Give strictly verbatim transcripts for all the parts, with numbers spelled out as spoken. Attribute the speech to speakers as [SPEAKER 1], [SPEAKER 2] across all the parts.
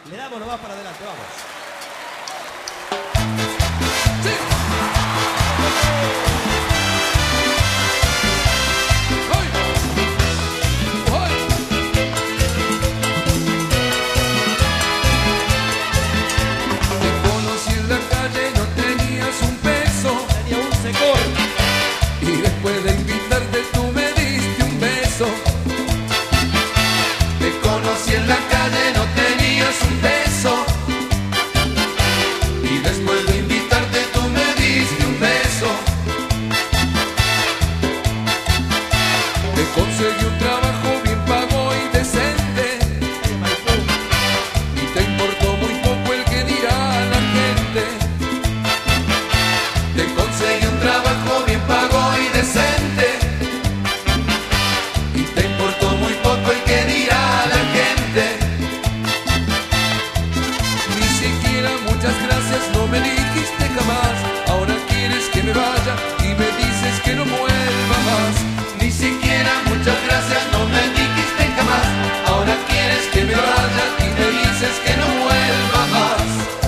[SPEAKER 1] Le damos nomás para adelante, vamos.
[SPEAKER 2] Conseguí un trabajo bien pago y decente, y te importó muy poco el que dirá la gente. Te conseguí un trabajo bien pago y decente, y te importó muy poco el que dirá la gente. Ni siquiera muchas gracias no me dijiste jamás. Ahora quieres que me vaya y me dices que no vuelva más. Ni siquiera muchas gracias no me dijiste jamás. Ahora quieres que me vaya y me dices que no vuelva más.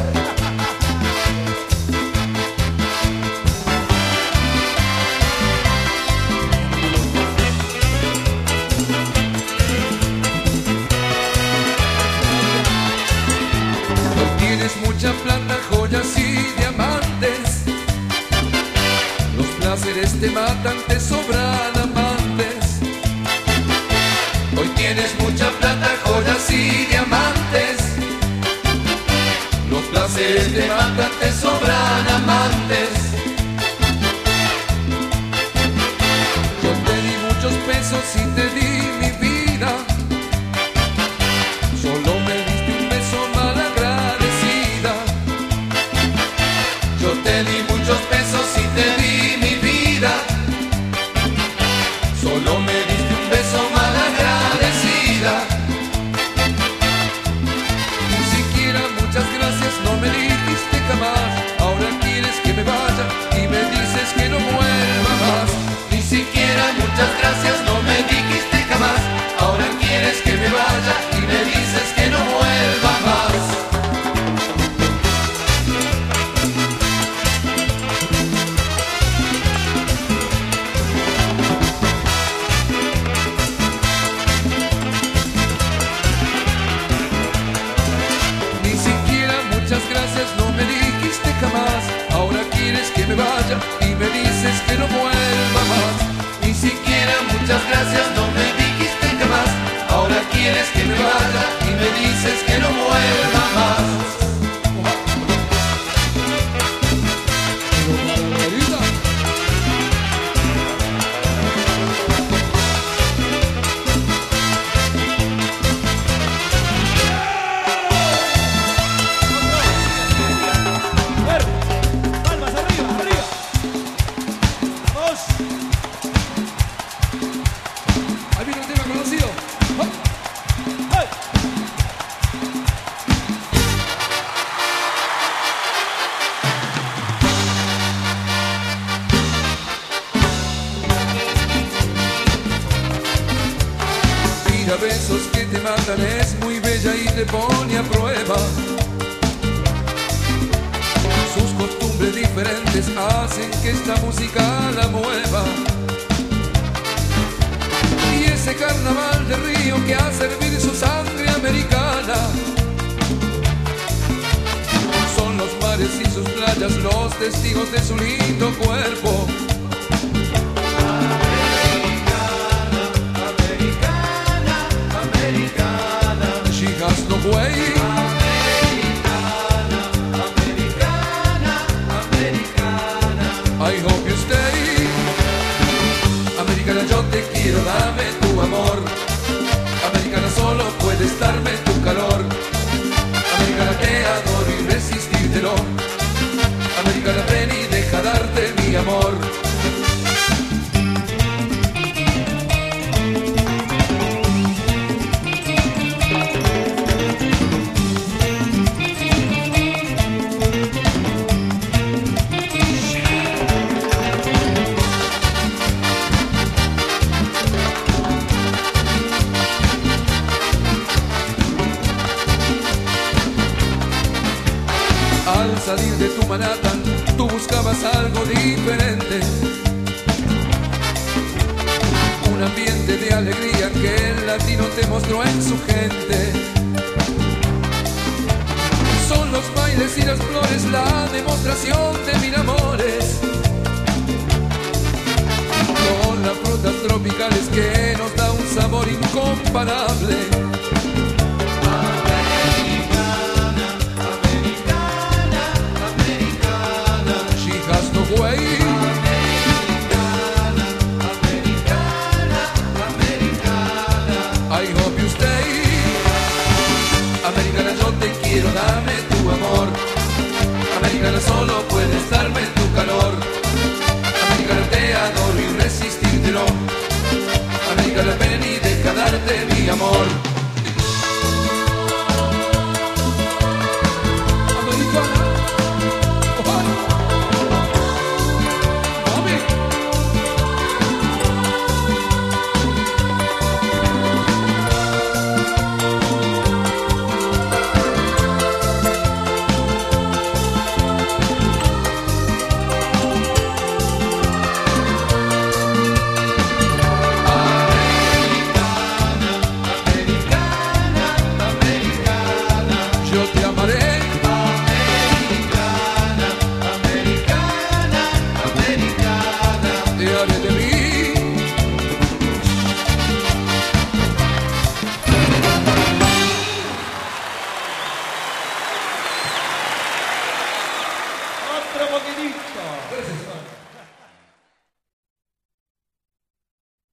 [SPEAKER 2] Hoy tienes mucha plata, joyas y diamantes. Los placeres te matan, te sobran amantes. Hoy tienes mucha plata, joyas y diamantes. Los placeres te matan, te sobran amantes. Yo te di muchos pesos y te di mi vida. Solo me diste un beso mal agradecida. Yo te di muchos pesos y te di mi vida. Solo me diste un beso mal agradecida. Ni siquiera muchas gracias no me dijiste jamás. Ahora quieres que me vaya y me dices que no vuelva más. Ni siquiera muchas gracias no me dijiste jamás. Ahora quieres que me vaya y me dices que no vuelva más. Ni siquiera muchas gracias no me dijiste jamás. Ahora quieres que me vaya y me dices que no vuelva más. Ni siquiera muchas gracias no me dijiste jamás. Ahora quieres que me vaya y me dices que no vuelva más.
[SPEAKER 1] Palmas arriba, arriba. Vamos.
[SPEAKER 2] Ahí viene un tema conocido.
[SPEAKER 1] ¡Hey!
[SPEAKER 2] Mira, besos que te matan, es muy bella y te pone a prueba. Sus costumbres diferentes hacen que esta música la mueva. Y ese carnaval de Río que hace hervir su sangre americana. Son los mares y sus playas los testigos de su lindo cuerpo. She has no way. Americana, americana, americana. I hope you stay. Americana, yo te quiero, dame tu amor. Americana, solo puedes darme tu calor. Americana, te adoro y resistírtelo. Americana, ven y deja darte mi amor. Al salir de tu Manhattan, tú buscabas algo diferente. Un ambiente de alegría que el latino te mostró en su gente. Son los bailes y las flores la demostración de mil amores. Son las frutas tropicales que nos da un sabor incomparable.
[SPEAKER 3] Americana, americana, americana.
[SPEAKER 2] She has no way.
[SPEAKER 3] Americana, americana, americana.
[SPEAKER 2] I hope you stay. Americana, yo te quiero, dame tu amor. Americana, solo puedes darme tu calor. Americana, te adoro, irresistírtelo. Americana, ven y deja darte mi amor.